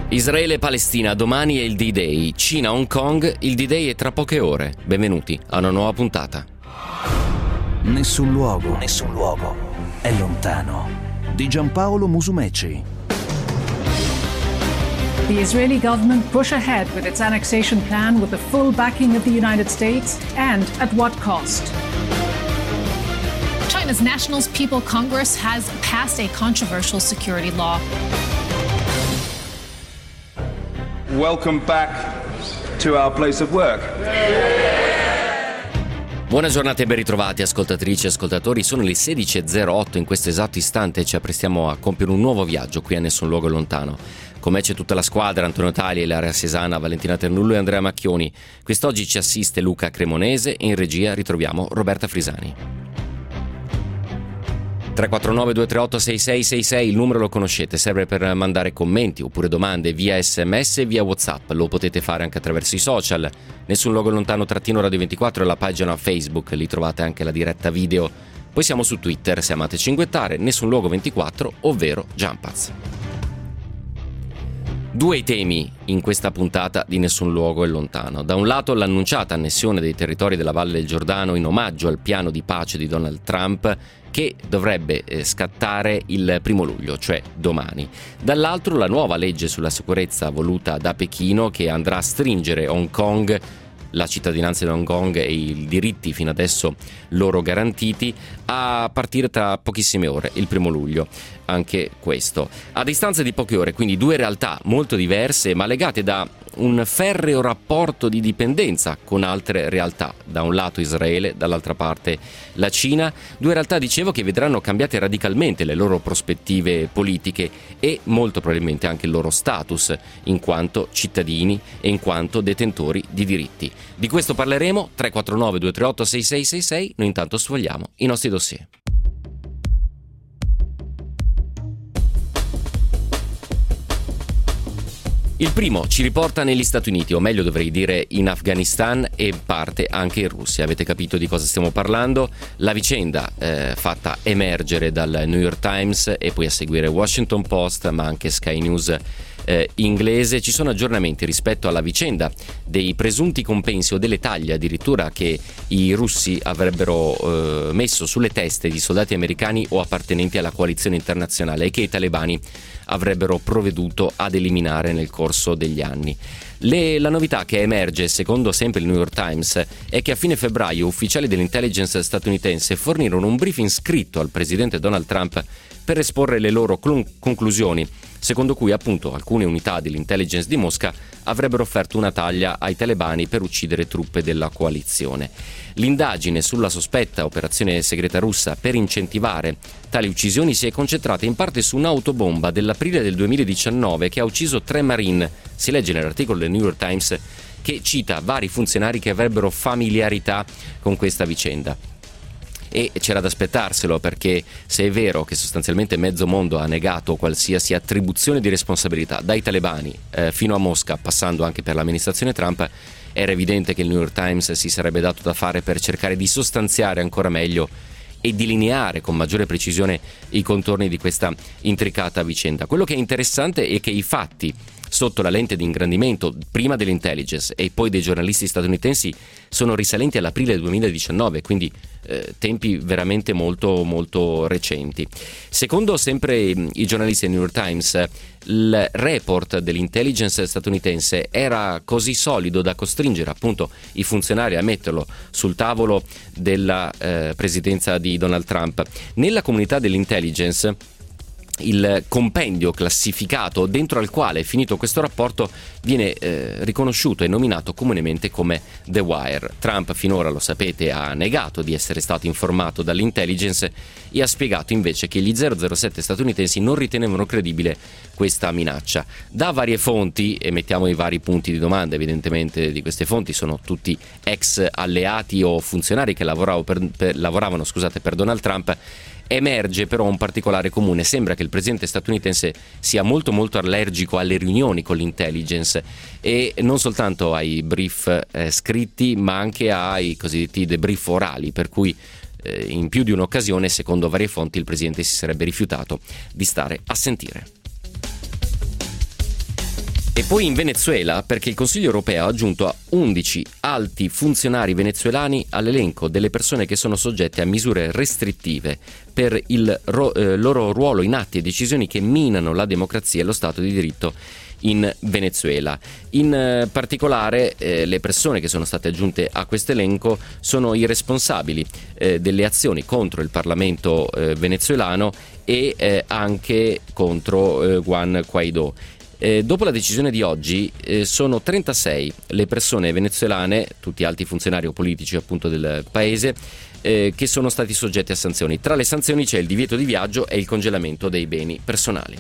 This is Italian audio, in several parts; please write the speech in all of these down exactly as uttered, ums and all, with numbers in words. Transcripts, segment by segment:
Israele e Palestina, domani è il D-Day. Cina, Hong Kong, il D-Day è tra poche ore. Benvenuti a una nuova puntata. Nessun luogo, nessun luogo è lontano. Di Giampaolo Musumeci. The Israeli government push ahead with its annexation plan with the full backing of the United States, and at what cost? China's National People's Congress has passed a controversial security law. Welcome back to our place of work. Buona giornata e ben ritrovati ascoltatrici e ascoltatori, sono le sedici e zero otto in questo esatto istante e ci apprestiamo a compiere un nuovo viaggio qui a Nessun Luogo Lontano. Con me c'è tutta la squadra, Antonio Tali, Ilaria Sesana, Valentina Ternullo e Andrea Macchioni. Quest'oggi ci assiste Luca Cremonese e in regia ritroviamo Roberta Frisani. tre quattro nove due tre otto sei sei sei sei, il numero lo conoscete, serve per mandare commenti oppure domande via sms e via WhatsApp. Lo potete fare anche attraverso i social. Nessun Luogo Lontano trattino Radio ventiquattro e la pagina Facebook, lì trovate anche la diretta video. Poi siamo su Twitter se amate cinguettare, Nessun Luogo ventiquattro, ovvero Jumpaz. Due i temi in questa puntata di Nessun Luogo è Lontano. Da un lato l'annunciata annessione dei territori della Valle del Giordano in omaggio al piano di pace di Donald Trump, che dovrebbe scattare il primo luglio, cioè domani. Dall'altro la nuova legge sulla sicurezza voluta da Pechino, che andrà a stringere Hong Kong, la cittadinanza di Hong Kong e i diritti fino adesso loro garantiti, a partire tra pochissime ore, il primo luglio. Anche questo a distanza di poche ore, quindi due realtà molto diverse ma legate da un ferreo rapporto di dipendenza con altre realtà, da un lato Israele, dall'altra parte la Cina, due realtà, dicevo, che vedranno cambiate radicalmente le loro prospettive politiche e molto probabilmente anche il loro status in quanto cittadini e in quanto detentori di diritti. Di questo parleremo. Tre quattro nove due tre otto sei sei sei sei. Noi intanto sfogliamo i nostri dossier. Il primo ci riporta negli Stati Uniti, o meglio dovrei dire in Afghanistan e in parte anche in Russia. Avete capito di cosa stiamo parlando? La vicenda eh, fatta emergere dal New York Times e poi a seguire Washington Post, ma anche Sky News eh, inglese. Ci sono aggiornamenti rispetto alla vicenda dei presunti compensi o delle taglie addirittura che i russi avrebbero eh, messo sulle teste di soldati americani o appartenenti alla coalizione internazionale e che i talebani avrebbero provveduto ad eliminare nel corso degli anni. Le, la novità che emerge, secondo sempre il New York Times, è che a fine febbraio ufficiali dell'intelligence statunitense fornirono un briefing scritto al presidente Donald Trump per esporre le loro clon- conclusioni, secondo cui appunto alcune unità dell'intelligence di Mosca avrebbero offerto una taglia ai talebani per uccidere truppe della coalizione. L'indagine sulla sospetta operazione segreta russa per incentivare tali uccisioni si è concentrata in parte su un'autobomba dell'aprile del duemiladiciannove che ha ucciso tre marine. Si legge nell'articolo del New York Times che cita vari funzionari che avrebbero familiarità con questa vicenda. E c'era da aspettarselo, perché se è vero che sostanzialmente mezzo mondo ha negato qualsiasi attribuzione di responsabilità dai talebani eh, fino a Mosca, passando anche per l'amministrazione Trump, era evidente che il New York Times si sarebbe dato da fare per cercare di sostanziare ancora meglio e delineare con maggiore precisione i contorni di questa intricata vicenda. Quello che è interessante è che i fatti sotto la lente di ingrandimento prima dell'intelligence e poi dei giornalisti statunitensi sono risalenti all'aprile duemiladiciannove, quindi eh, tempi veramente molto molto recenti. Secondo sempre i giornalisti del New York Times, il report dell'intelligence statunitense era così solido da costringere appunto i funzionari a metterlo sul tavolo della eh, presidenza di Donald Trump. Nella comunità dell'intelligence, il compendio classificato dentro al quale è finito questo rapporto viene eh, riconosciuto e nominato comunemente come The Wire. Trump finora, lo sapete, ha negato di essere stato informato dall'intelligence e ha spiegato invece che gli zero zero sette statunitensi non ritenevano credibile questa minaccia. Da varie fonti, e mettiamo i vari punti di domanda evidentemente di queste fonti, sono tutti ex alleati o funzionari che lavoravo per, per, lavoravano scusate, per Donald Trump, emerge però un particolare comune. Sembra che il presidente statunitense sia molto molto allergico alle riunioni con l'intelligence e non soltanto ai brief eh, scritti, ma anche ai cosiddetti debrief orali, per cui eh, in più di un'occasione, secondo varie fonti, il presidente si sarebbe rifiutato di stare a sentire. E poi in Venezuela, perché il Consiglio europeo ha aggiunto undici alti funzionari venezuelani all'elenco delle persone che sono soggette a misure restrittive per il ro- eh, loro ruolo in atti e decisioni che minano la democrazia e lo Stato di diritto in Venezuela. In eh, particolare eh, le persone che sono state aggiunte a questo elenco sono i responsabili eh, delle azioni contro il Parlamento eh, venezuelano e eh, anche contro eh, Juan Guaidó. Eh, dopo la decisione di oggi eh, sono trentasei le persone venezuelane, tutti alti funzionari o politici appunto del paese, eh, che sono stati soggetti a sanzioni. Tra le sanzioni c'è il divieto di viaggio e il congelamento dei beni personali.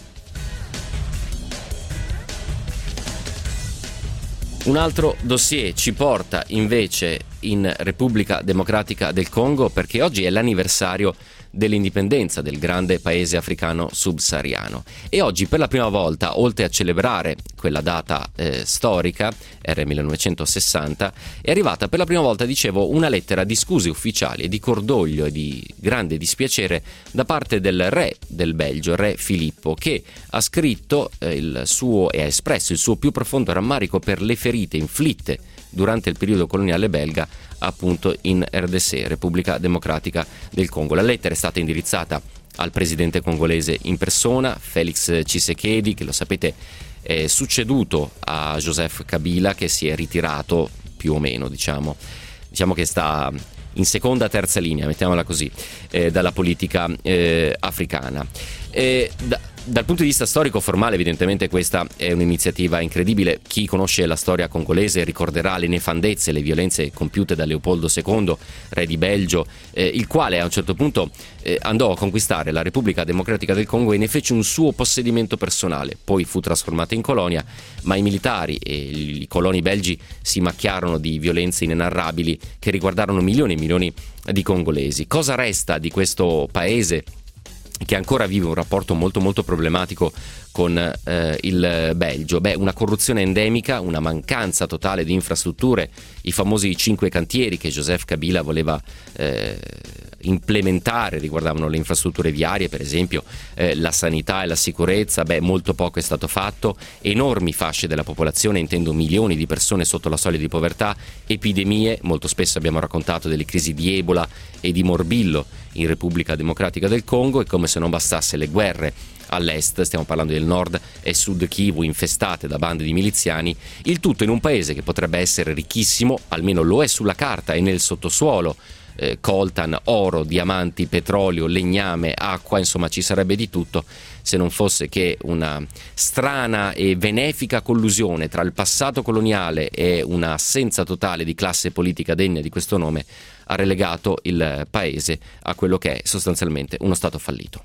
Un altro dossier ci porta invece in Repubblica Democratica del Congo, perché oggi è l'anniversario dell'indipendenza del grande paese africano subsahariano e oggi per la prima volta, oltre a celebrare quella data eh, storica, era il millenovecentosessanta, è arrivata per la prima volta, dicevo, una lettera di scuse ufficiali e di cordoglio e di grande dispiacere da parte del re del Belgio, re Filippo, che ha scritto eh, il suo e ha espresso il suo più profondo rammarico per le ferite inflitte durante il periodo coloniale belga appunto in R D C, Repubblica Democratica del Congo. La lettera è stata indirizzata al presidente congolese in persona, Felix Tshisekedi, che lo sapete è succeduto a Joseph Kabila, che si è ritirato più o meno, diciamo, diciamo che sta in seconda terza linea, mettiamola così, eh, dalla politica eh, africana. Eh, da, dal punto di vista storico formale, evidentemente questa è un'iniziativa incredibile. Chi conosce la storia congolese ricorderà le nefandezze, le violenze compiute da Leopoldo secondo, re di Belgio, eh, il quale a un certo punto eh, andò a conquistare la Repubblica Democratica del Congo e ne fece un suo possedimento personale. Poi fu trasformata in colonia, ma i militari e i coloni belgi si macchiarono di violenze inenarrabili che riguardarono milioni e milioni di congolesi. Cosa resta di questo paese che ancora vive un rapporto molto molto problematico con eh, il Belgio? Beh, una corruzione endemica, una mancanza totale di infrastrutture, i famosi cinque cantieri che Joseph Kabila voleva eh, implementare, riguardavano le infrastrutture viarie per esempio, eh, la sanità e la sicurezza. Beh, molto poco è stato fatto, enormi fasce della popolazione, intendo milioni di persone sotto la soglia di povertà, epidemie, molto spesso abbiamo raccontato delle crisi di Ebola e di morbillo in Repubblica Democratica del Congo, e come se non bastasse le guerre all'est, stiamo parlando del nord e sud Kivu infestate da bande di miliziani, il tutto in un paese che potrebbe essere ricchissimo, almeno lo è sulla carta e nel sottosuolo, eh, coltan, oro, diamanti, petrolio, legname, acqua, insomma ci sarebbe di tutto, se non fosse che una strana e benefica collusione tra il passato coloniale e una assenza totale di classe politica degna di questo nome ha relegato il paese a quello che è sostanzialmente uno stato fallito.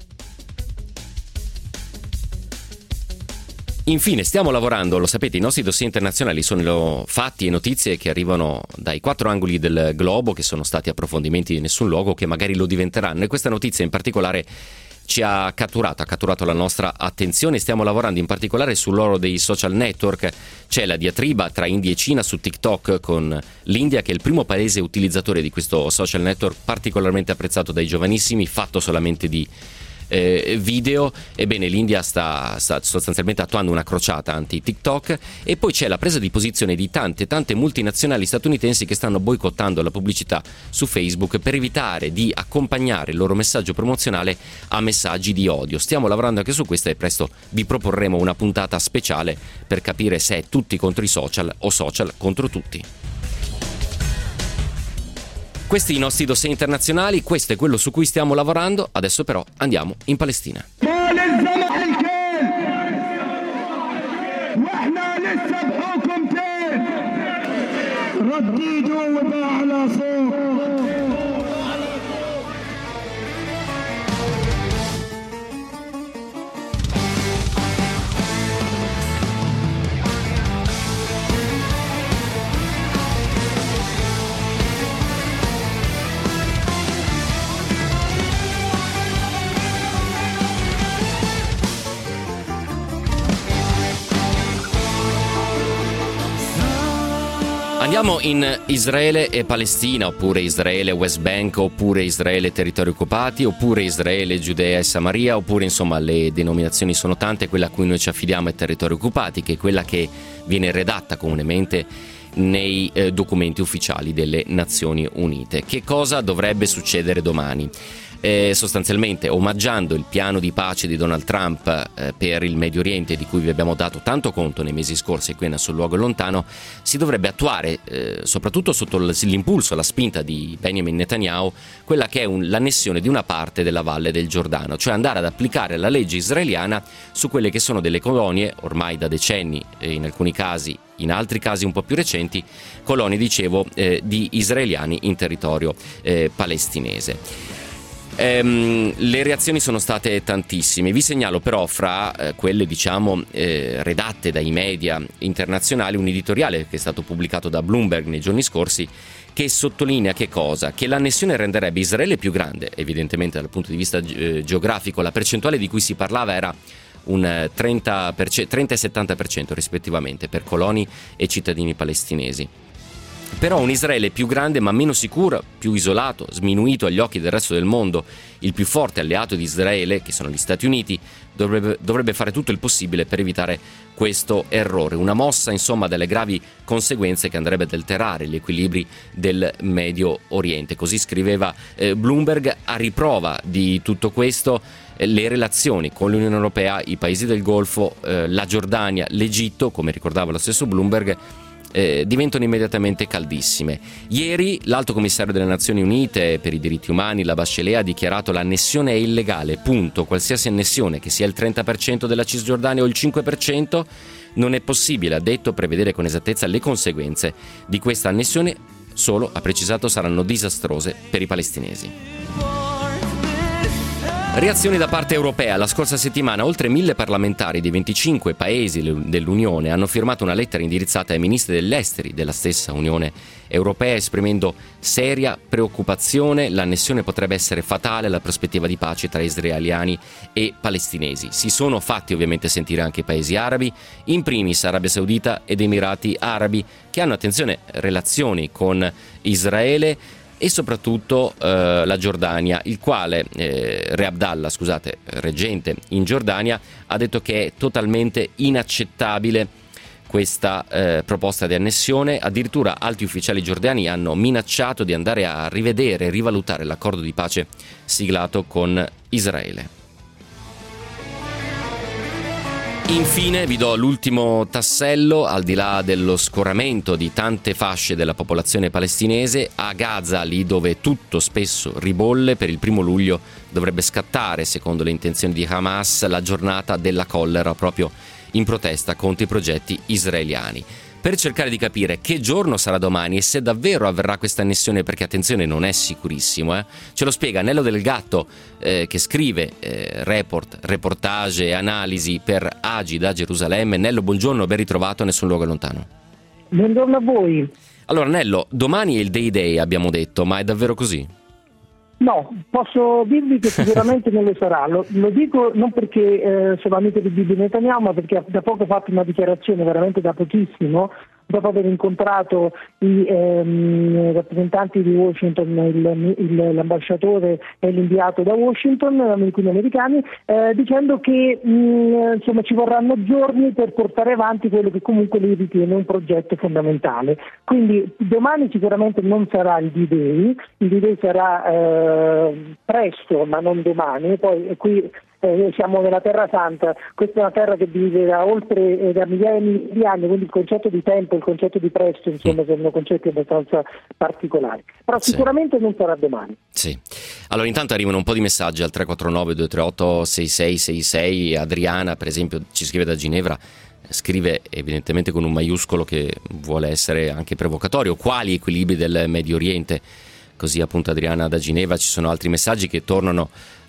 Infine stiamo lavorando, lo sapete, i nostri dossier internazionali sono fatti e notizie che arrivano dai quattro angoli del globo, che sono stati approfondimenti di nessun luogo, che magari lo diventeranno, e questa notizia in particolare ci ha catturato, ha catturato la nostra attenzione. Stiamo lavorando in particolare sull'oro dei social network. C'è la diatriba tra India e Cina su TikTok, con l'India che è il primo paese utilizzatore di questo social network, particolarmente apprezzato dai giovanissimi, fatto solamente di Eh, video. Ebbene, l'India sta, sta sostanzialmente attuando una crociata anti-TikTok, e poi c'è la presa di posizione di tante tante multinazionali statunitensi che stanno boicottando la pubblicità su Facebook per evitare di accompagnare il loro messaggio promozionale a messaggi di odio. Stiamo lavorando anche su questo e presto vi proporremo una puntata speciale per capire se è tutti contro i social o social contro tutti. Questi i nostri dossier internazionali, questo è quello su cui stiamo lavorando. Adesso però andiamo in Palestina. Andiamo in Israele e Palestina, oppure Israele e West Bank, oppure Israele e territori occupati, oppure Israele, Giudea e Samaria, oppure insomma le denominazioni sono tante. Quella a cui noi ci affidiamo è territori occupati, che è quella che viene redatta comunemente nei eh, documenti ufficiali delle Nazioni Unite. Che cosa dovrebbe succedere domani? Eh, sostanzialmente omaggiando il piano di pace di Donald Trump eh, per il Medio Oriente, di cui vi abbiamo dato tanto conto nei mesi scorsi qui Sul luogo lontano, si dovrebbe attuare eh, soprattutto sotto l'impulso, la spinta di Benjamin Netanyahu, quella che è un, l'annessione di una parte della Valle del Giordano, cioè andare ad applicare la legge israeliana su quelle che sono delle colonie ormai da decenni, e in alcuni casi, in altri casi un po' più recenti, colonie, dicevo, eh, di israeliani in territorio eh, palestinese. Ehm, le reazioni sono state tantissime. Vi segnalo però fra eh, quelle diciamo eh, redatte dai media internazionali un editoriale che è stato pubblicato da Bloomberg nei giorni scorsi, che sottolinea che cosa? Che l'annessione renderebbe Israele più grande, evidentemente dal punto di vista eh, geografico. La percentuale di cui si parlava era un trenta per cento, trenta e settanta per cento rispettivamente per coloni e cittadini palestinesi. Però un Israele più grande ma meno sicuro, più isolato, sminuito agli occhi del resto del mondo, il più forte alleato di Israele, che sono gli Stati Uniti, dovrebbe, dovrebbe fare tutto il possibile per evitare questo errore. Una mossa, insomma, dalle gravi conseguenze che andrebbe ad alterare gli equilibri del Medio Oriente. Così scriveva eh, Bloomberg. A riprova di tutto questo, eh, le relazioni con l'Unione Europea, i paesi del Golfo, eh, la Giordania, l'Egitto, come ricordava lo stesso Bloomberg, Eh, diventano immediatamente caldissime. Ieri l'Alto Commissario delle Nazioni Unite per i diritti umani, la Bachelet, ha dichiarato l'annessione è illegale, punto. Qualsiasi annessione, che sia il trenta per cento della Cisgiordania o il cinque per cento, non è possibile, ha detto, prevedere con esattezza le conseguenze di questa annessione. Solo, ha precisato, saranno disastrose per i palestinesi. Reazioni da parte europea. La scorsa settimana oltre mille parlamentari di venticinque paesi dell'Unione hanno firmato una lettera indirizzata ai ministri degli esteri della stessa Unione Europea, esprimendo seria preoccupazione. L'annessione potrebbe essere fatale alla prospettiva di pace tra israeliani e palestinesi. Si sono fatti ovviamente sentire anche i paesi arabi, in primis Arabia Saudita ed Emirati Arabi, che hanno, attenzione, relazioni con Israele, e soprattutto eh, la Giordania, il quale eh, Re Abdallah, scusate, reggente in Giordania, ha detto che è totalmente inaccettabile questa eh, proposta di annessione. Addirittura alti ufficiali giordani hanno minacciato di andare a rivedere e rivalutare l'accordo di pace siglato con Israele. Infine vi do l'ultimo tassello. Al di là dello scoramento di tante fasce della popolazione palestinese, a Gaza, lì dove tutto spesso ribolle, per il primo luglio dovrebbe scattare, secondo le intenzioni di Hamas, la giornata della collera, proprio in protesta contro i progetti israeliani. Per cercare di capire che giorno sarà domani e se davvero avverrà questa annessione, perché attenzione, non è sicurissimo, eh? Ce lo spiega Nello Del Gatto, eh, che scrive eh, report, reportage e analisi per Agi da Gerusalemme. Nello, buongiorno, ben ritrovato a Nessun Luogo Lontano. Buongiorno a voi. Allora Nello, domani è il Day Day, abbiamo detto, ma è davvero così? No, posso dirvi che sicuramente non lo sarà. Lo, lo dico non perché eh, sono amico di Bibi Netanyahu, ma perché da poco ho fatto una dichiarazione, veramente da pochissimo, dopo aver incontrato i ehm, rappresentanti di Washington, il, il, l'ambasciatore e l'inviato da Washington, quindi americani, eh, dicendo che mh, insomma ci vorranno giorni per portare avanti quello che comunque lui ritiene un progetto fondamentale. Quindi domani sicuramente non sarà il D-Day, il D-Day sarà eh, presto ma non domani, poi qui Eh, siamo nella Terra Santa, questa è una terra che vive da oltre eh, da migliaia di anni, quindi il concetto di tempo, il concetto di presto, insomma, sono concetti abbastanza particolari. Però sì, sicuramente non sarà domani. Sì. Allora intanto arrivano un po' di messaggi al tre quattro nove due tre otto sei sei sei sei. Adriana, per esempio, ci scrive da Ginevra, scrive evidentemente con un maiuscolo che vuole essere anche provocatorio: quali equilibri del Medio Oriente? Così appunto Adriana da Ginevra. Ci sono altri messaggi che tornano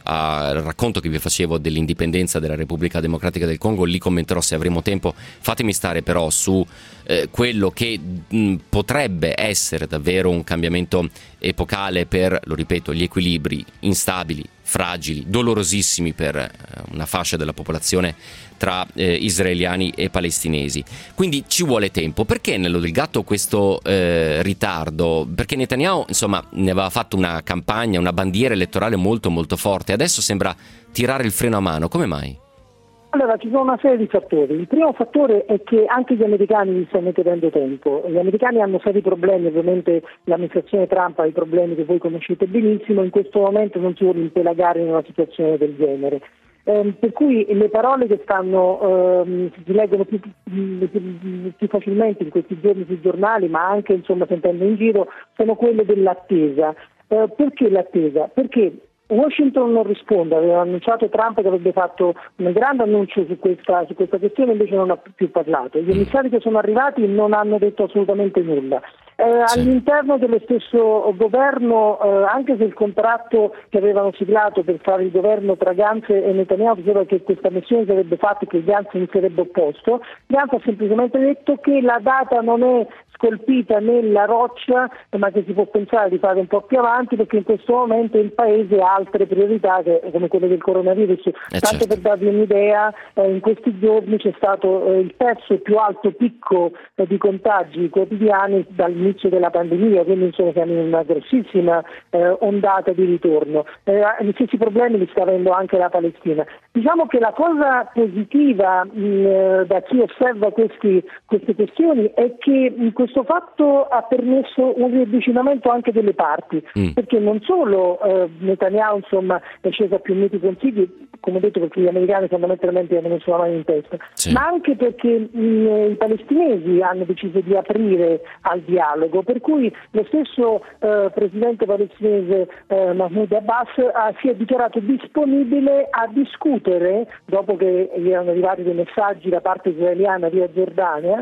al racconto che vi facevo dell'indipendenza della Repubblica Democratica del Congo, li commenterò se avremo tempo. Fatemi stare però su eh, quello che mh, potrebbe essere davvero un cambiamento epocale per, lo ripeto, gli equilibri instabili, fragili, dolorosissimi per eh, una fascia della popolazione tra eh, israeliani e palestinesi. Quindi ci vuole tempo. Perché nello del gatto questo eh, ritardo? Perché Netanyahu, insomma, ne aveva fatto una campagna, una bandiera elettorale molto molto forte, adesso sembra tirare il freno a mano. Come mai? Allora, ci sono una serie di fattori. Il primo fattore è che anche gli americani gli stanno chiedendo tempo. Gli americani hanno seri problemi, ovviamente l'amministrazione Trump ha i problemi che voi conoscete benissimo, in questo momento non si vuole impelagare in una situazione del genere. Eh, per cui le parole che stanno ehm, si leggono più, più, più facilmente in questi giorni sui giornali, ma anche insomma sentendo in giro, sono quelle dell'attesa. Eh, perché l'attesa? Perché Washington non risponde, aveva annunciato Trump che avrebbe fatto un grande annuncio su questa, su questa questione, invece non ha più parlato. Gli emissari che sono arrivati non hanno detto assolutamente nulla. Eh, sì. All'interno dello stesso governo, eh, anche se il contratto che avevano siglato per fare il governo tra Gantz e Netanyahu diceva che questa missione sarebbe fatta e che Gantz non si sarebbe opposto, Gantz ha semplicemente detto che la data non è scolpita nella roccia, ma che si può pensare di fare un po' più avanti, perché in questo momento il paese ha altre priorità che, come quelle del coronavirus. Eh Tanto certo. Per darvi un'idea, eh, in questi giorni c'è stato eh, il terzo più alto picco eh, di contagi quotidiani dall'inizio della pandemia, quindi insomma siamo in una grossissima eh, ondata di ritorno. Eh, gli stessi problemi li sta avendo anche la Palestina. Diciamo che la cosa positiva mh, da chi osserva questi, queste questioni è che mh, questo fatto ha permesso un riavvicinamento anche delle parti, mm. perché non solo eh, Netanyahu insomma è sceso a più miti consigli, come detto, perché gli americani fondamentalmente hanno messo la mano in testa, sì. ma anche perché mh, i palestinesi hanno deciso di aprire al dialogo, per cui lo stesso eh, presidente palestinese eh, Mahmoud Abbas ha, si è dichiarato disponibile a discutere, dopo che gli erano arrivati dei messaggi da parte israeliana via Giordania,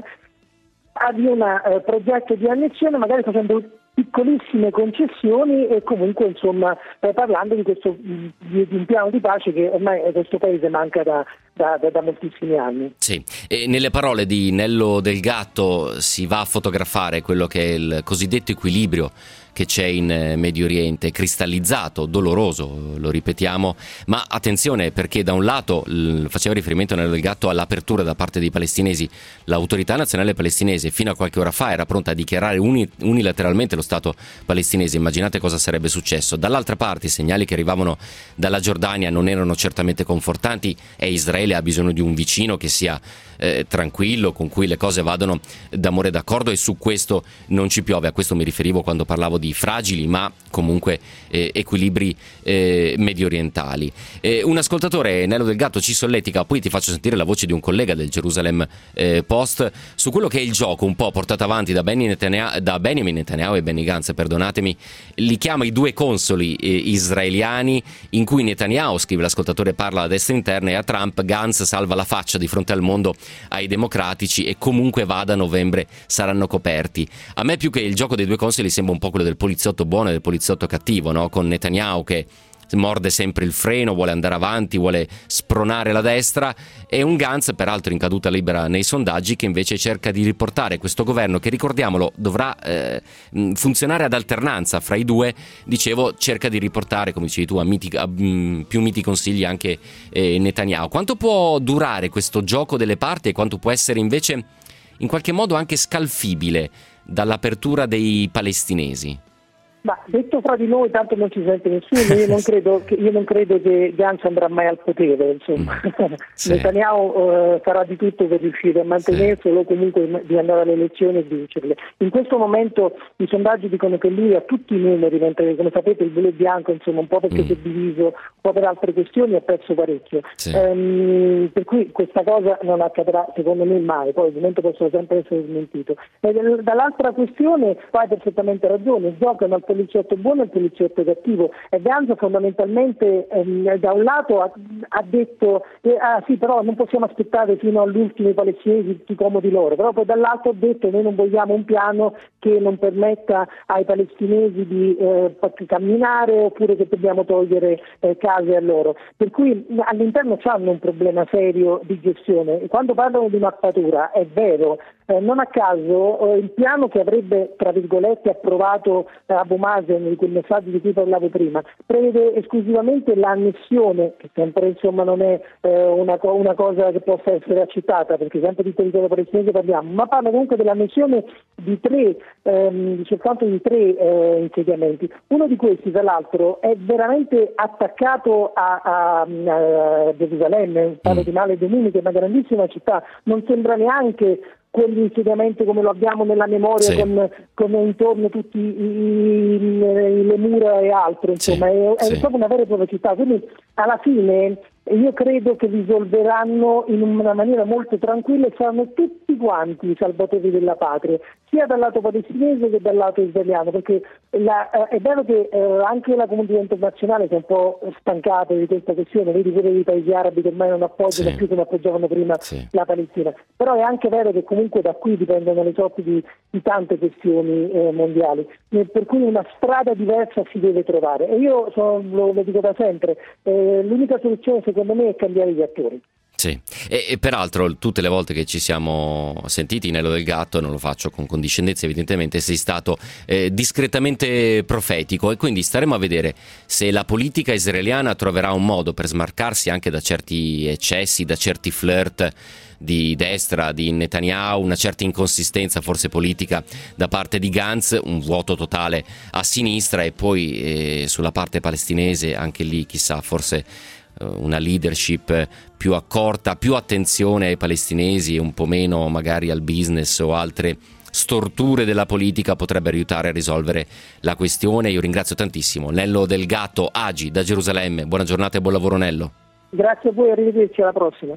di un eh, progetto di annessione, magari facendo piccolissime concessioni e comunque insomma eh, parlando di questo di, di un piano di pace che ormai questo paese manca da, da, da, da moltissimi anni. Sì, e nelle parole di Nello Del Gatto si va a fotografare quello che è il cosiddetto equilibrio che c'è in Medio Oriente, cristallizzato, doloroso, lo ripetiamo, ma attenzione, perché da un lato faceva riferimento Nello Del Gatto all'apertura da parte dei palestinesi. L'autorità nazionale palestinese fino a qualche ora fa era pronta a dichiarare uni, unilateralmente lo Stato palestinese, immaginate cosa sarebbe successo. Dall'altra parte i segnali che arrivavano dalla Giordania non erano certamente confortanti e Israele ha bisogno di un vicino che sia eh, tranquillo, con cui le cose vadano d'amore e d'accordo, e su questo non ci piove. A questo mi riferivo quando parlavo di fragili ma comunque eh, equilibri eh, medio orientali. Eh, un ascoltatore, Nello Del Gatto, ci solletica, poi ti faccio sentire la voce di un collega del Jerusalem eh, Post, su quello che è il gioco un po' portato avanti da, Benny Netanyahu, da Benjamin Netanyahu e Benny Gantz, perdonatemi, li chiama i due consoli eh, israeliani, in cui Netanyahu, scrive l'ascoltatore, parla a destra interna e a Trump Gantz salva la faccia di fronte al mondo ai democratici e comunque vada a novembre saranno coperti. A me più che il gioco dei due consoli sembra un po' quello del poliziotto buono e del poliziotto cattivo, no? Con Netanyahu che morde sempre il freno, vuole andare avanti, vuole spronare la destra, e un Gantz peraltro in caduta libera nei sondaggi che invece cerca di riportare questo governo che, ricordiamolo, dovrà eh, funzionare ad alternanza fra i due. Dicevo, cerca di riportare, come dicevi tu, a, miti, a mh, più miti consigli anche eh, Netanyahu. Quanto può durare questo gioco delle parti e quanto può essere invece in qualche modo anche scalfibile dall'apertura dei palestinesi? Ma detto fra di noi, tanto non ci sente nessuno, io non credo che, io non credo che Gantz andrà mai al potere, insomma. Mm, sì. Netanyahu uh, farà di tutto per riuscire a mantenerselo, sì. comunque di andare alle elezioni e vincerle. In questo momento i sondaggi dicono che lui ha tutti i numeri, mentre come sapete il blu e bianco, insomma, un po' perché mm. si è diviso, un po' per altre questioni, ha perso parecchio. Sì. Um, per cui questa cosa non accadrà secondo me mai, poi ovviamente possono sempre essere smentito. E dall'altra questione, poi hai perfettamente ragione, giocano al poliziotto buono e il poliziotto cattivo, e Gantz fondamentalmente ehm, da un lato ha, ha detto eh, ah sì, però non possiamo aspettare fino all'ultimo i palestinesi tutti comodi loro, però poi dall'altro ha detto noi non vogliamo un piano che non permetta ai palestinesi di eh, camminare, oppure che dobbiamo togliere eh, case a loro, per cui all'interno hanno un problema serio di gestione. E quando parlano di mappatura è vero, eh, non a caso eh, il piano che avrebbe tra virgolette approvato eh, Abu Mazen, di quel messaggio di cui parlavo prima, prevede esclusivamente l'annessione, che sempre insomma non è eh, una, una cosa che possa essere accettata, perché sempre di territorio palestinese parliamo, ma parla comunque dell'annessione di tre ehm, soltanto di tre eh, insediamenti. Uno di questi tra l'altro è veramente attaccato a, a, a Gerusalemme, parlo di Male Domini, che è una grandissima città, non sembra neanche quell'insediamento come lo abbiamo nella memoria, sì, con, con intorno tutti i, i, le mura e altro, insomma, sì, è, è sì. proprio una vera e propria città, quindi alla fine io credo che risolveranno in una maniera molto tranquilla e saranno tutti quanti i salvatori della patria, sia dal lato palestinese che dal lato israeliano, perché la, eh, è vero che eh, anche la comunità internazionale si è un po' stancata di questa questione, vedi quelli dei paesi arabi che ormai non appoggiano sì. più come appoggiavano prima sì. la Palestina, però è anche vero che comunque da qui dipendono le sorti di, di tante questioni eh, mondiali, eh, per cui una strada diversa si deve trovare, e io sono, lo, lo dico da sempre, eh, l'unica soluzione secondo me è cambiare gli attori. Sì, e, e peraltro tutte le volte che ci siamo sentiti, Nello Del Gatto, non lo faccio con condiscendenza evidentemente, sei stato eh, discretamente profetico, e quindi staremo a vedere se la politica israeliana troverà un modo per smarcarsi anche da certi eccessi, da certi flirt di destra, di Netanyahu, una certa inconsistenza forse politica da parte di Gantz, un vuoto totale a sinistra, e poi eh, sulla parte palestinese anche lì chissà, forse una leadership più accorta, più attenzione ai palestinesi e un po' meno magari al business o altre storture della politica potrebbe aiutare a risolvere la questione. Io ringrazio tantissimo Nello Del Gatto, Agi da Gerusalemme. Buona giornata e buon lavoro, Nello. Grazie a voi, arrivederci, alla prossima.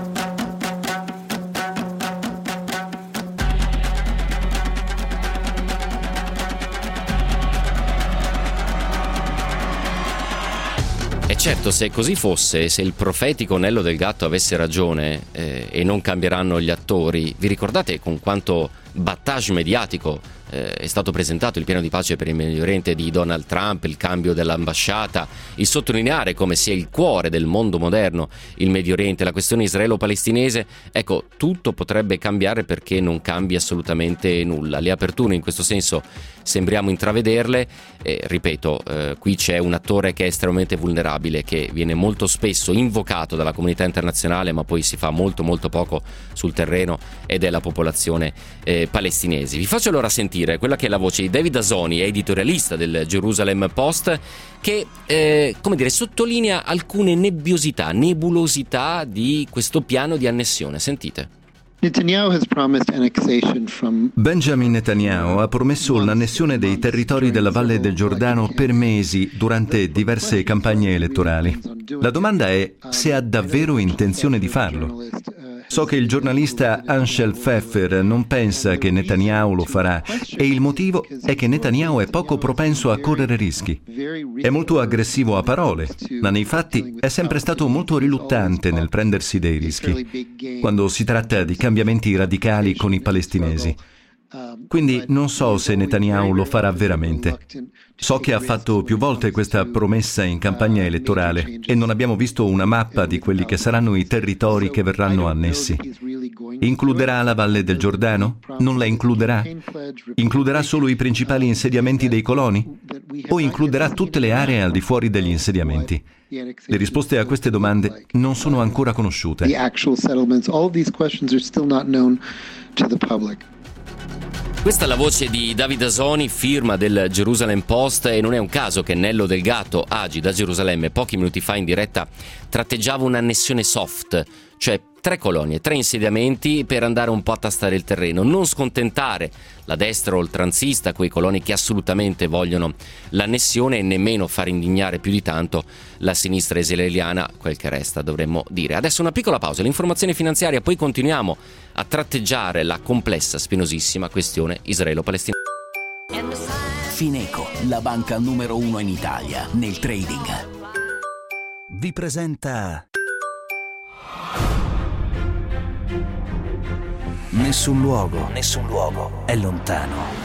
E certo, se così fosse, se il profetico Nello Del Gatto avesse ragione eh, e non cambieranno gli attori, vi ricordate con quanto battage mediatico eh, è stato presentato il piano di pace per il Medio Oriente di Donald Trump, il cambio dell'ambasciata, il sottolineare come sia il cuore del mondo moderno il Medio Oriente, la questione israelo-palestinese? Ecco, tutto potrebbe cambiare perché non cambia assolutamente nulla. Le aperture in questo senso sembriamo intravederle, e ripeto, eh, qui c'è un attore che è estremamente vulnerabile, che viene molto spesso invocato dalla comunità internazionale ma poi si fa molto molto poco sul terreno, ed è la popolazione eh, palestinese. Vi faccio allora sentire quella che è la voce di David Azoni, editorialista del Jerusalem Post, che eh, come dire, sottolinea alcune nebbiosità, nebulosità di questo piano di annessione. Sentite. Benjamin Netanyahu ha promesso l'annessione dei territori della Valle del Giordano per mesi durante diverse campagne elettorali. La domanda è se ha davvero intenzione di farlo. So che il giornalista Anshel Pfeffer non pensa che Netanyahu lo farà, e il motivo è che Netanyahu è poco propenso a correre rischi. È molto aggressivo a parole, ma nei fatti è sempre stato molto riluttante nel prendersi dei rischi, quando si tratta di cambiamenti radicali con i palestinesi. Quindi non so se Netanyahu lo farà veramente. So che ha fatto più volte questa promessa in campagna elettorale e non abbiamo visto una mappa di quelli che saranno i territori che verranno annessi. Includerà la Valle del Giordano? Non la includerà? Includerà solo i principali insediamenti dei coloni? O includerà tutte le aree al di fuori degli insediamenti? Le risposte a queste domande non sono ancora conosciute. Questa è la voce di David Azoni, firma del Jerusalem Post, e non è un caso che Nello Del Gatto, Agi da Gerusalemme, pochi minuti fa in diretta tratteggiava un'annessione soft, cioè tre colonie, tre insediamenti per andare un po' a tastare il terreno, non scontentare la destra oltranzista, quei coloni che assolutamente vogliono l'annessione, e nemmeno far indignare più di tanto la sinistra israeliana, quel che resta dovremmo dire. Adesso una piccola pausa, l'informazione finanziaria, poi continuiamo a tratteggiare la complessa, spinosissima questione israelo-palestinese. Fineco, la banca numero uno in Italia nel trading, vi presenta Nessun luogo, nessun luogo è lontano.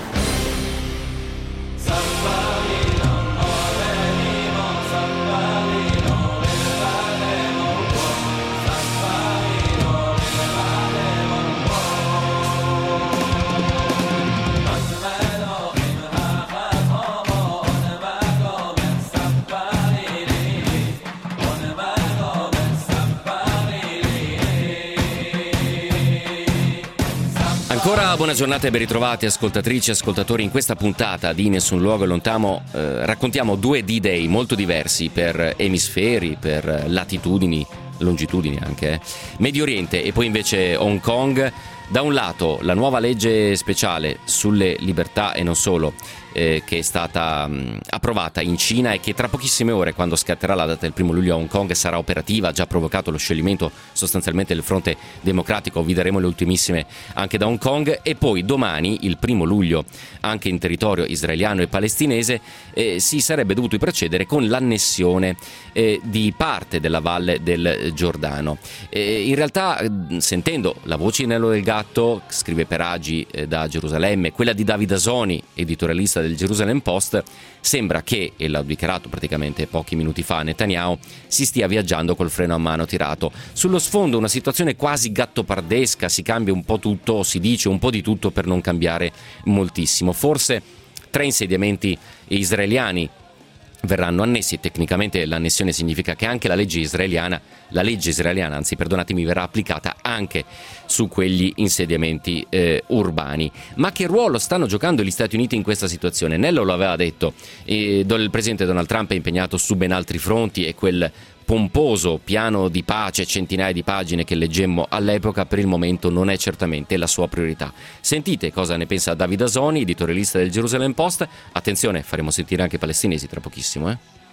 Ancora buona giornata e ben ritrovati ascoltatrici e ascoltatori. In questa puntata di Nessun luogo è lontano eh, raccontiamo due D-Day molto diversi per emisferi, per latitudini, longitudini anche, eh. Medio Oriente e poi invece Hong Kong. Da un lato la nuova legge speciale sulle libertà e non solo, eh, che è stata mh, approvata in Cina e che tra pochissime ore, quando scatterà la data del primo luglio a Hong Kong, sarà operativa, ha già provocato lo scioglimento sostanzialmente del fronte democratico. Vi daremo le ultimissime anche da Hong Kong. E poi domani, il primo luglio, anche in territorio israeliano e palestinese, eh, si sarebbe dovuto procedere con l'annessione eh, di parte della valle del Giordano. Eh, in realtà, sentendo la voce in del gatto, scrive Peragi eh, da Gerusalemme, quella di David Asoni, editorialista del Jerusalem Post, sembra che, e l'ha dichiarato praticamente pochi minuti fa Netanyahu, si stia viaggiando col freno a mano tirato. Sullo sfondo una situazione quasi gattopardesca, si cambia un po' tutto, si dice un po' di tutto per non cambiare moltissimo. Forse tre insediamenti israeliani verranno annessi. Tecnicamente l'annessione significa che anche la legge israeliana, la legge israeliana, anzi perdonatemi, verrà applicata anche su quegli insediamenti eh, urbani. Ma che ruolo stanno giocando gli Stati Uniti in questa situazione? Nello lo aveva detto, eh, il presidente Donald Trump è impegnato su ben altri fronti e quel pomposo piano di pace, centinaia di pagine che leggemmo all'epoca, per il momento non è certamente la sua priorità. Sentite cosa ne pensa David Asoni, editorialista del Jerusalem Post. Attenzione, faremo sentire anche i palestinesi tra pochissimo, eh?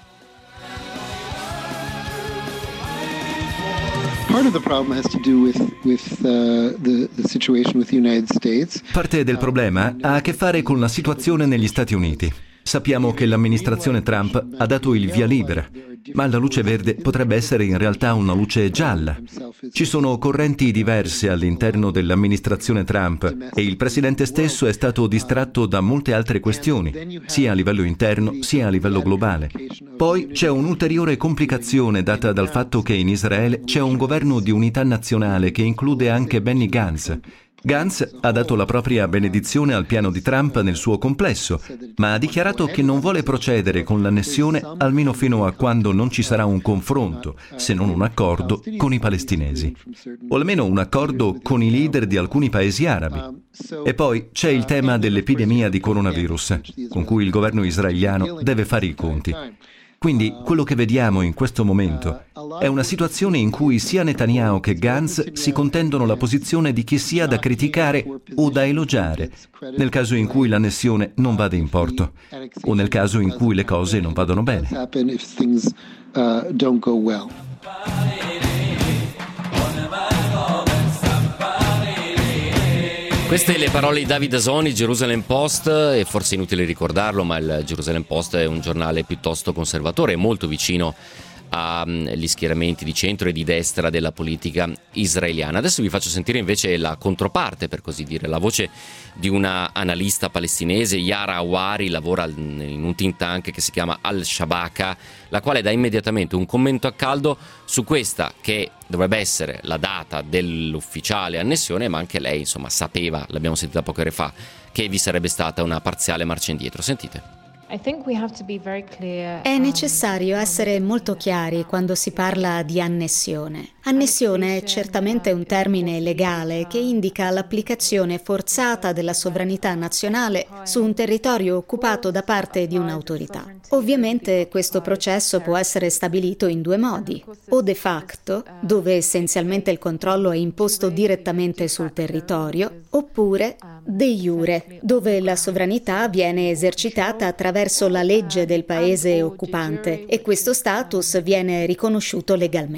Parte del problema ha a che fare con la situazione negli Stati Uniti. Sappiamo che l'amministrazione Trump ha dato il via libera, ma la luce verde potrebbe essere in realtà una luce gialla. Ci sono correnti diverse all'interno dell'amministrazione Trump e il presidente stesso è stato distratto da molte altre questioni, sia a livello interno sia a livello globale. Poi c'è un'ulteriore complicazione data dal fatto che in Israele c'è un governo di unità nazionale che include anche Benny Gantz. Gantz ha dato la propria benedizione al piano di Trump nel suo complesso, ma ha dichiarato che non vuole procedere con l'annessione almeno fino a quando non ci sarà un confronto, se non un accordo, con i palestinesi, o almeno un accordo con i leader di alcuni paesi arabi. E poi c'è il tema dell'epidemia di coronavirus, con cui il governo israeliano deve fare i conti. Quindi quello che vediamo in questo momento è una situazione in cui sia Netanyahu che Gantz si contendono la posizione di chi sia da criticare o da elogiare, nel caso in cui l'annessione non vada in porto, o nel caso in cui le cose non vadano bene. Queste le parole di David Asoni, Jerusalem Post, e forse è inutile ricordarlo, ma il Jerusalem Post è un giornale piuttosto conservatore, molto vicino agli schieramenti di centro e di destra della politica israeliana. Adesso vi faccio sentire invece la controparte, per così dire, la voce di una analista palestinese, Yara Awari, lavora in un think tank che si chiama Al-Shabaka, la quale dà immediatamente un commento a caldo su questa che dovrebbe essere la data dell'ufficiale annessione, ma anche lei insomma sapeva, l'abbiamo sentita poche ore fa, che vi sarebbe stata una parziale marcia indietro. Sentite. È necessario essere molto chiari quando si parla di annessione. Annessione è certamente un termine legale che indica l'applicazione forzata della sovranità nazionale su un territorio occupato da parte di un'autorità. Ovviamente questo processo può essere stabilito in due modi: o de facto, dove essenzialmente il controllo è imposto direttamente sul territorio, oppure de iure, dove la sovranità viene esercitata attraverso la legge del paese occupante e questo status viene riconosciuto legalmente.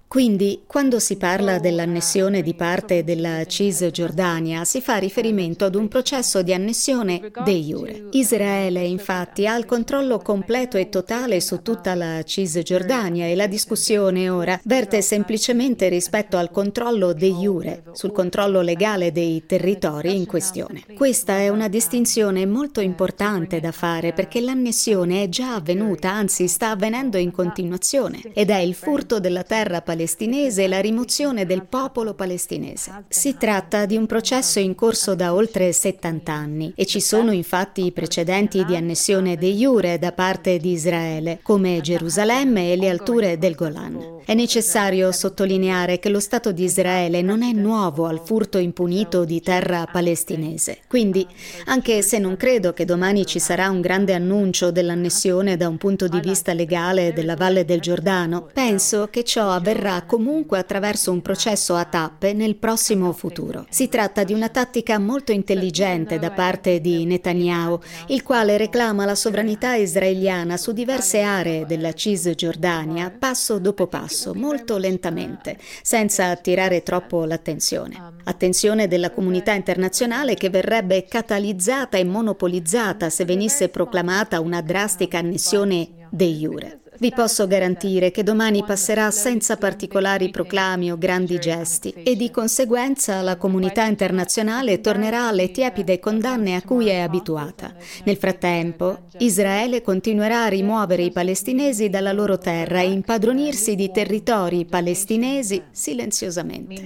Quindi, quando si parla dell'annessione di parte della Cisgiordania, si fa riferimento ad un processo di annessione de iure. Israele, infatti, ha il controllo completo e totale su tutta la Cisgiordania e la discussione ora verte semplicemente rispetto al controllo de iure, sul controllo legale dei territori in questione. Questa è una distinzione molto importante da fare perché l'annessione è già avvenuta, anzi sta avvenendo in continuazione, ed è il furto della terra palestinese palestinese e la rimozione del popolo palestinese. Si tratta di un processo in corso da oltre settanta anni e ci sono infatti i precedenti di annessione de iure da parte di Israele, come Gerusalemme e le alture del Golan. È necessario sottolineare che lo Stato di Israele non è nuovo al furto impunito di terra palestinese. Quindi, anche se non credo che domani ci sarà un grande annuncio dell'annessione da un punto di vista legale della Valle del Giordano, penso che ciò avverrà comunque attraverso un processo a tappe nel prossimo futuro. Si tratta di una tattica molto intelligente da parte di Netanyahu, il quale reclama la sovranità israeliana su diverse aree della Cisgiordania passo dopo passo, molto lentamente, senza attirare troppo l'attenzione. Attenzione della comunità internazionale che verrebbe catalizzata e monopolizzata se venisse proclamata una drastica annessione de iure. Vi posso garantire che domani passerà senza particolari proclami o grandi gesti e di conseguenza la comunità internazionale tornerà alle tiepide condanne a cui è abituata. Nel frattempo, Israele continuerà a rimuovere i palestinesi dalla loro terra e impadronirsi di territori palestinesi silenziosamente.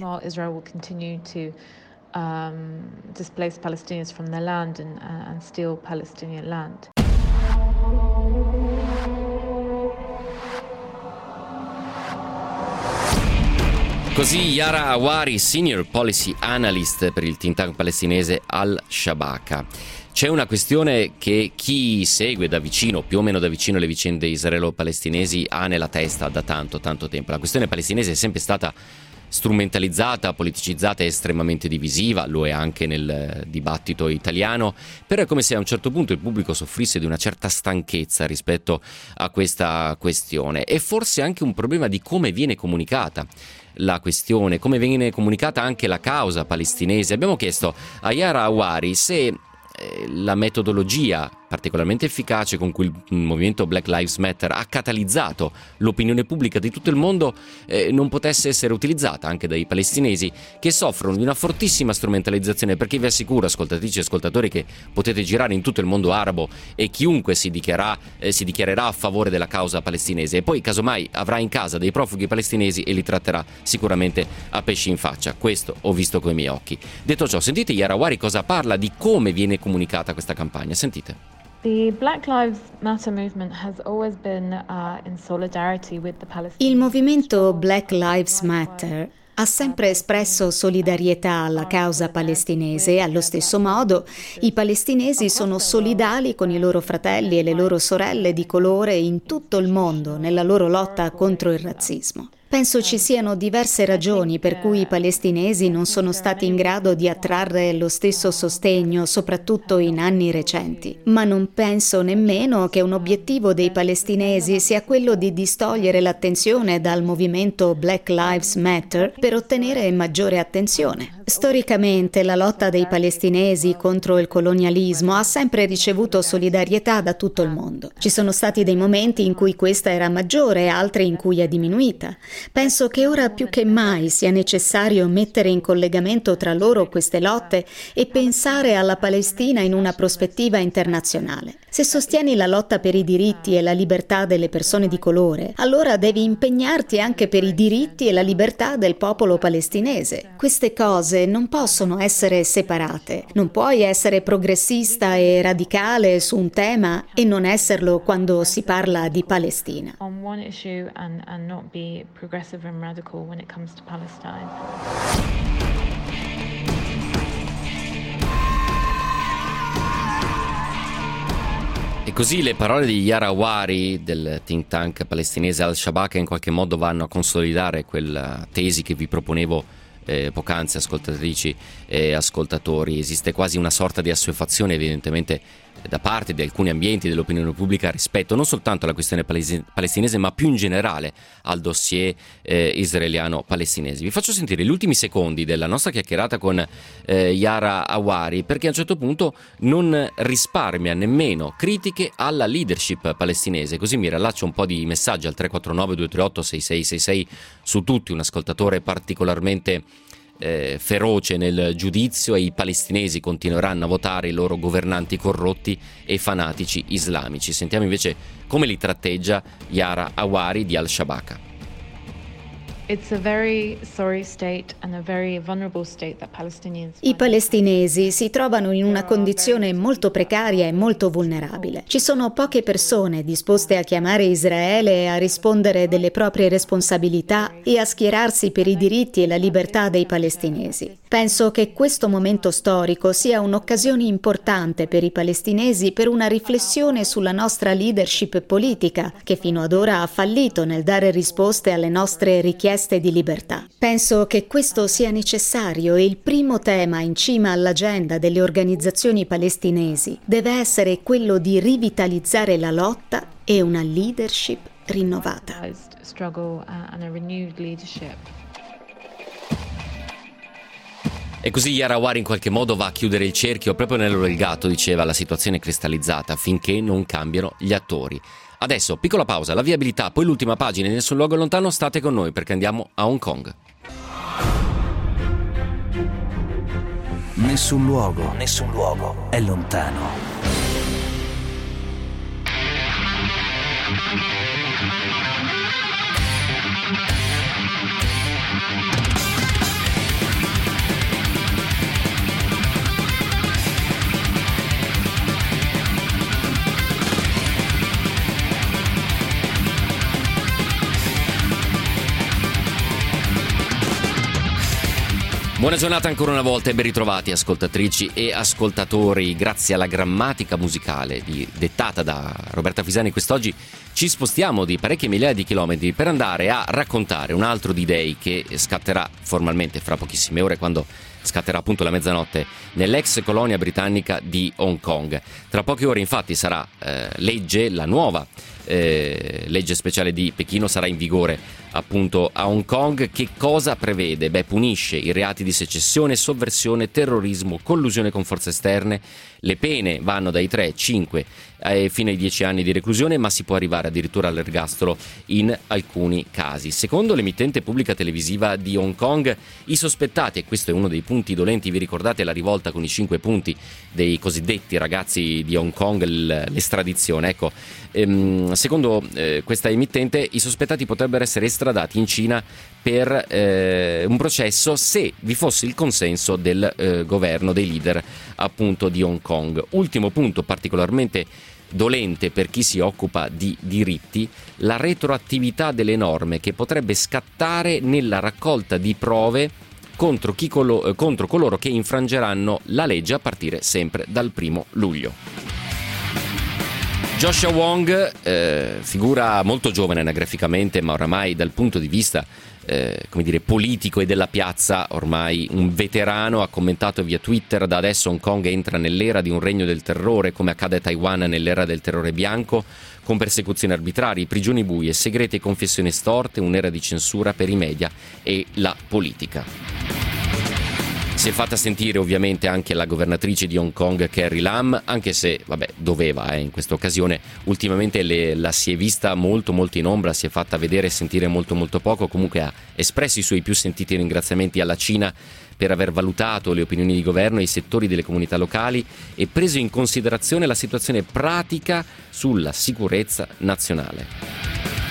Um, displace Palestinians from their land and, uh, and steal Palestinian land. Così Yara Awari, Senior Policy Analyst per il think tank palestinese Al-Shabaka. C'è una questione che chi segue da vicino, più o meno da vicino, le vicende israelo-palestinesi ha nella testa da tanto, tanto tempo. La questione palestinese è sempre stata strumentalizzata, politicizzata e estremamente divisiva, lo è anche nel dibattito italiano, però è come se a un certo punto il pubblico soffrisse di una certa stanchezza rispetto a questa questione e forse anche un problema di come viene comunicata la questione, come viene comunicata anche la causa palestinese. Abbiamo chiesto a Yara Awari se la metodologia particolarmente efficace con cui il movimento Black Lives Matter ha catalizzato l'opinione pubblica di tutto il mondo eh, non potesse essere utilizzata anche dai palestinesi, che soffrono di una fortissima strumentalizzazione, perché vi assicuro, ascoltatrici e ascoltatori, che potete girare in tutto il mondo arabo e chiunque si dichiarerà, eh, si dichiarerà a favore della causa palestinese e poi casomai avrà in casa dei profughi palestinesi e li tratterà sicuramente a pesci in faccia. Questo ho visto coi miei occhi. Detto ciò, sentite Yara Awari cosa parla di come viene comunicata questa campagna. Sentite. The Black Lives Matter movement has always been uh, in solidarity with the Palestinians. Il movimento Black Lives Matter ha sempre espresso solidarietà alla causa palestinese e allo stesso modo i palestinesi sono solidali con i loro fratelli e le loro sorelle di colore in tutto il mondo nella loro lotta contro il razzismo. Penso ci siano diverse ragioni per cui i palestinesi non sono stati in grado di attrarre lo stesso sostegno, soprattutto in anni recenti. Ma non penso nemmeno che un obiettivo dei palestinesi sia quello di distogliere l'attenzione dal movimento Black Lives Matter per ottenere maggiore attenzione. Storicamente la lotta dei palestinesi contro il colonialismo ha sempre ricevuto solidarietà da tutto il mondo. Ci sono stati dei momenti in cui questa era maggiore e altri in cui è diminuita. Penso che ora più che mai sia necessario mettere in collegamento tra loro queste lotte e pensare alla Palestina in una prospettiva internazionale. Se sostieni la lotta per i diritti e la libertà delle persone di colore, allora devi impegnarti anche per i diritti e la libertà del popolo palestinese. Queste cose non possono essere separate. Non puoi essere progressista e radicale su un tema e non esserlo quando si parla di Palestina. On one issue and, and not be progressive and radical when it comes to Palestine. E così le parole di Yara Awari del think tank palestinese Al-Shabaka in qualche modo vanno a consolidare quella tesi che vi proponevo eh, poc'anzi, ascoltatrici e ascoltatori. Esiste quasi una sorta di assuefazione evidentemente da parte di alcuni ambienti dell'opinione pubblica rispetto non soltanto alla questione palestinese, ma più in generale al dossier eh, israeliano-palestinese. Vi faccio sentire gli ultimi secondi della nostra chiacchierata con eh, Yara Awari, perché a un certo punto non risparmia nemmeno critiche alla leadership palestinese. Così mi riallaccio un po' di messaggi al tre quattro nove due tre otto sei sei sei sei su tutti, un ascoltatore particolarmente Eh, feroce nel giudizio, e i palestinesi continueranno a votare i loro governanti corrotti e fanatici islamici. Sentiamo invece come li tratteggia Yara Awari di Al-Shabaka. It's a very sorry state and a very vulnerable state that Palestinians. I palestinesi si trovano in una condizione molto precaria e molto vulnerabile. Ci sono poche persone disposte a chiamare Israele a rispondere delle proprie responsabilità e a schierarsi per i diritti e la libertà dei palestinesi. Penso che questo momento storico sia un'occasione importante per i palestinesi per una riflessione sulla nostra leadership politica, che fino ad ora ha fallito nel dare risposte alle nostre richieste di libertà. Penso che questo sia necessario e il primo tema in cima all'agenda delle organizzazioni palestinesi deve essere quello di rivitalizzare la lotta e una leadership rinnovata. E così Yara Awari in qualche modo va a chiudere il cerchio. Proprio nell'Oro del Gatto diceva: la situazione è cristallizzata finché non cambiano gli attori. Adesso, piccola pausa, la viabilità, poi l'ultima pagina in Nessun luogo lontano. State con noi perché andiamo a Hong Kong. Nessun luogo, nessun luogo è lontano. Buona giornata ancora una volta e ben ritrovati ascoltatrici e ascoltatori. Grazie alla grammatica musicale di, dettata da Roberta Fisani, quest'oggi ci spostiamo di parecchie migliaia di chilometri per andare a raccontare un altro D-Day che scatterà formalmente fra pochissime ore, quando scatterà appunto la mezzanotte nell'ex colonia britannica di Hong Kong. Tra poche ore infatti sarà eh, legge, la nuova eh, legge speciale di Pechino sarà in vigore appunto a Hong Kong. Che cosa prevede? Beh, punisce i reati di secessione, sovversione, terrorismo, collusione con forze esterne. Le pene vanno dai tre, cinque eh, fino ai dieci anni di reclusione, ma si può arrivare addirittura all'ergastolo in alcuni casi. Secondo l'emittente pubblica televisiva di Hong Kong, i sospettati, e questo è uno dei punti dolenti, vi ricordate la rivolta con i cinque punti dei cosiddetti ragazzi di Hong Kong, l'estradizione? Ecco, ehm, secondo eh, questa emittente i sospettati potrebbero essere estradati in Cina per eh, un processo se vi fosse il consenso del eh, governo, dei leader appunto di Hong Kong. Ultimo punto particolarmente dolente per chi si occupa di diritti: la retroattività delle norme che potrebbe scattare nella raccolta di prove contro, chi colo- contro coloro che infrangeranno la legge a partire sempre dal primo luglio. Joshua Wong, eh, figura molto giovane anagraficamente, ma oramai dal punto di vista eh, come dire, politico e della piazza ormai un veterano, ha commentato via Twitter: da adesso Hong Kong entra nell'era di un regno del terrore, come accade a Taiwan nell'era del terrore bianco, con persecuzioni arbitrarie, prigioni buie, segreti e confessioni storte, un'era di censura per i media e la politica. Si è fatta sentire ovviamente anche la governatrice di Hong Kong Carrie Lam, anche se, vabbè, doveva eh, in questa occasione. Ultimamente le, la si è vista molto molto in ombra, si è fatta vedere e sentire molto molto poco. Comunque ha espresso i suoi più sentiti ringraziamenti alla Cina per aver valutato le opinioni di governo e i settori delle comunità locali e preso in considerazione la situazione pratica sulla sicurezza nazionale.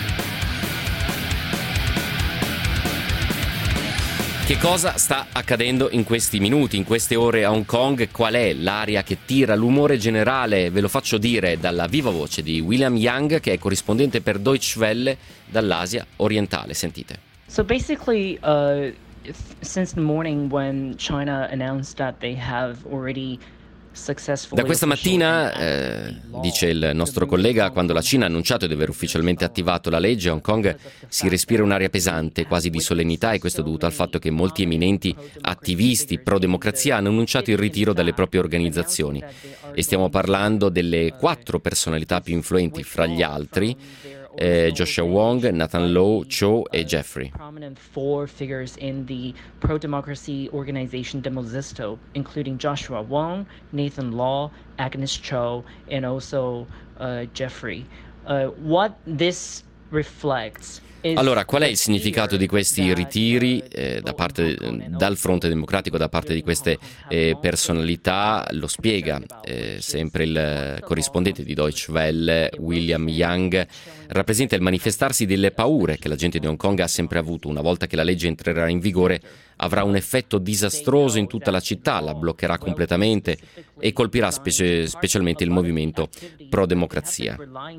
Che cosa sta accadendo in questi minuti, in queste ore a Hong Kong? Qual è l'aria che tira, l'umore generale? Ve lo faccio dire dalla viva voce di William Yang, che è corrispondente per Deutsche Welle dall'Asia orientale. Sentite. So basically, uh, since the morning when China announced that they have already Da questa mattina, eh, dice il nostro collega, quando la Cina ha annunciato di aver ufficialmente attivato la legge, a Hong Kong si respira un'aria pesante, quasi di solennità, e questo è dovuto al fatto che molti eminenti attivisti pro-democrazia hanno annunciato il ritiro dalle proprie organizzazioni. E stiamo parlando delle quattro personalità più influenti fra gli altri, Eh, Joshua Wong, Nathan Law, Cho e Jeffrey. Prominent four figures in the pro-democracy organization Demosisto, including Joshua Wong, Nathan Law, Agnes Cho, and also uh, Jeffrey. Uh, what this reflects. Allora, qual è il significato di questi ritiri eh, da parte, dal fronte democratico, da parte di queste eh, personalità? Lo spiega eh, sempre il corrispondente di Deutsche Welle, William Yang. Rappresenta il manifestarsi delle paure che la gente di Hong Kong ha sempre avuto. Una volta che la legge entrerà in vigore, avrà un effetto disastroso in tutta la città, la bloccherà completamente e colpirà specie, specialmente il movimento pro-democrazia.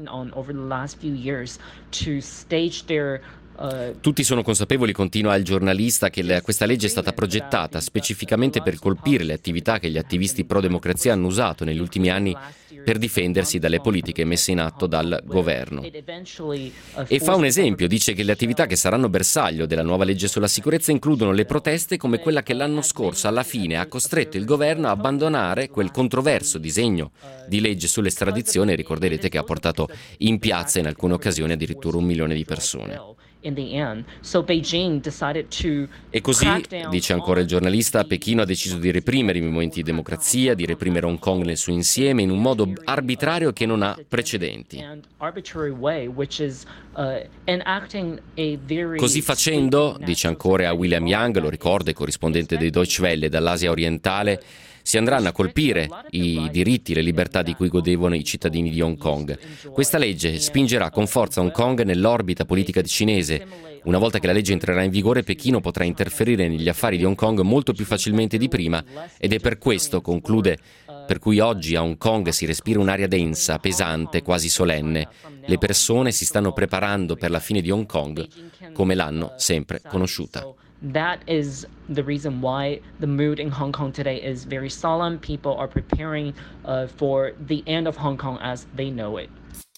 Tutti sono consapevoli, continua il giornalista, che la, questa legge è stata progettata specificamente per colpire le attività che gli attivisti pro-democrazia hanno usato negli ultimi anni per difendersi dalle politiche messe in atto dal governo. E fa un esempio, dice che le attività che saranno bersaglio della nuova legge sulla sicurezza includono le proteste come quella che l'anno scorso alla fine ha costretto il governo a abbandonare quel controverso disegno di legge sull'estradizione, ricorderete, che ha portato in piazza in alcune occasioni addirittura un milione di persone. E così, dice ancora il giornalista, Pechino ha deciso di reprimere i movimenti di democrazia, di reprimere Hong Kong nel suo insieme in un modo arbitrario che non ha precedenti. Così facendo, dice ancora a William Yang, lo ricorda il corrispondente dei Deutsche Welle dall'Asia orientale, si andranno a colpire i diritti, le libertà di cui godevano i cittadini di Hong Kong. Questa legge spingerà con forza Hong Kong nell'orbita politica cinese. Una volta che la legge entrerà in vigore, Pechino potrà interferire negli affari di Hong Kong molto più facilmente di prima, ed è per questo, conclude, per cui oggi a Hong Kong si respira un'aria densa, pesante, quasi solenne. Le persone si stanno preparando per la fine di Hong Kong come l'hanno sempre conosciuta. That is the reason why the mood in Hong Kong today is very solemn. People are preparing uh, for the end of Hong Kong as they know it.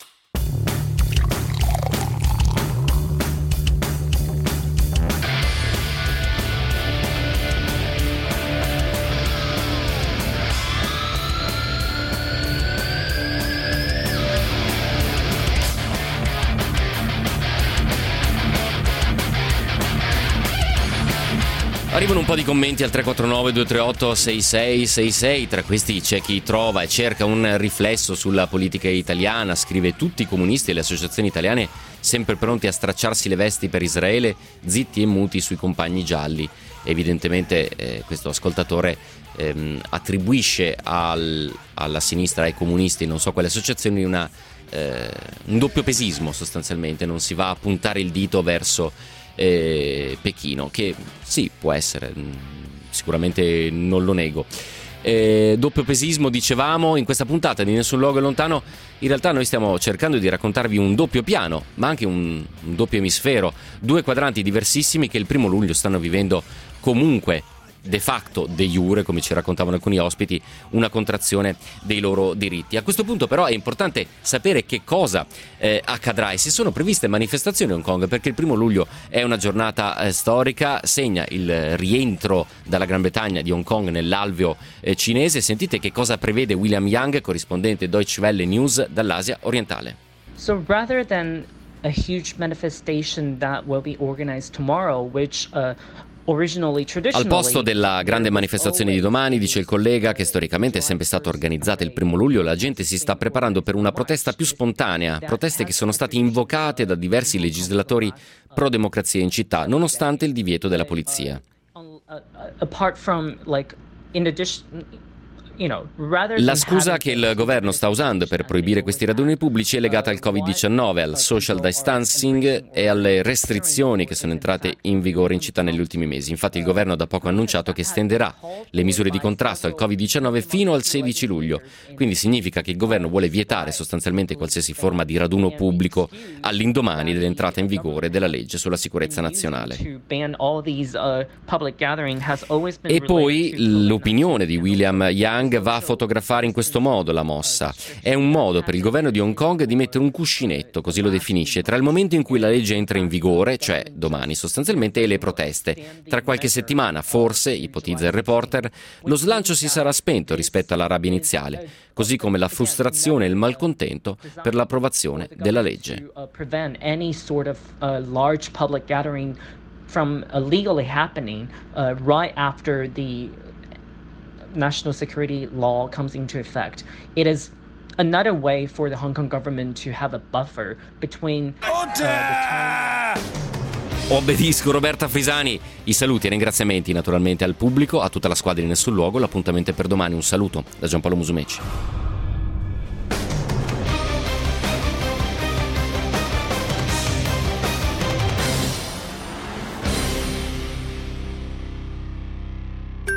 Arrivano un po' di commenti al tre quattro nove due tre otto sei sei sei sei, tra questi c'è chi trova e cerca un riflesso sulla politica italiana, scrive: tutti i comunisti e le associazioni italiane sempre pronti a stracciarsi le vesti per Israele, zitti e muti sui compagni gialli. Evidentemente eh, questo ascoltatore ehm, attribuisce al, alla sinistra, ai comunisti, non so quelle associazioni, una, eh, un doppiopesismo sostanzialmente, non si va a puntare il dito verso Eh, Pechino, che sì, può essere, sicuramente non lo nego. Eh, doppiopesismo, dicevamo, in questa puntata di Nessun Luogo è Lontano. In realtà noi stiamo cercando di raccontarvi un doppio piano, ma anche un, un doppio emisfero, due quadranti diversissimi che il primo luglio stanno vivendo comunque de facto, de jure, come ci raccontavano alcuni ospiti, una contrazione dei loro diritti. A questo punto però è importante sapere che cosa eh, accadrà e se sono previste manifestazioni a Hong Kong, perché il primo luglio è una giornata eh, storica, segna il rientro dalla Gran Bretagna di Hong Kong nell'alveo eh, cinese. Sentite che cosa prevede William Yang, corrispondente Deutsche Welle News dall'Asia orientale. So rather than a huge manifestation that will be organized tomorrow, which uh, Al posto della grande manifestazione di domani, dice il collega, che storicamente è sempre stata organizzata il primo luglio, la gente si sta preparando per una protesta più spontanea, proteste che sono state invocate da diversi legislatori pro-democrazia in città, nonostante il divieto della polizia. La scusa che il governo sta usando per proibire questi raduni pubblici è legata al covid diciannove, al social distancing e alle restrizioni che sono entrate in vigore in città negli ultimi mesi. Infatti il governo da poco ha annunciato che estenderà le misure di contrasto al covid diciannove fino al sedici luglio. Quindi significa che il governo vuole vietare sostanzialmente qualsiasi forma di raduno pubblico all'indomani dell'entrata in vigore della legge sulla sicurezza nazionale. E poi l'opinione di William Yang Yang va a fotografare in questo modo la mossa. È un modo per il governo di Hong Kong di mettere un cuscinetto, così lo definisce, tra il momento in cui la legge entra in vigore, cioè domani sostanzialmente, e le proteste. Tra qualche settimana, forse, ipotizza il reporter, lo slancio si sarà spento rispetto alla rabbia iniziale, così come la frustrazione e il malcontento per l'approvazione della legge. From illegally happening uh, right after the national security law comes into effect. It is another way for the Hong Kong government to have a buffer between uh, the time. Obbedisco, Roberta Frisani. I saluti e ringraziamenti naturalmente al pubblico, a tutta la squadra di Nessun Luogo. L'appuntamento è per domani. Un saluto da Giampaolo Musumeci.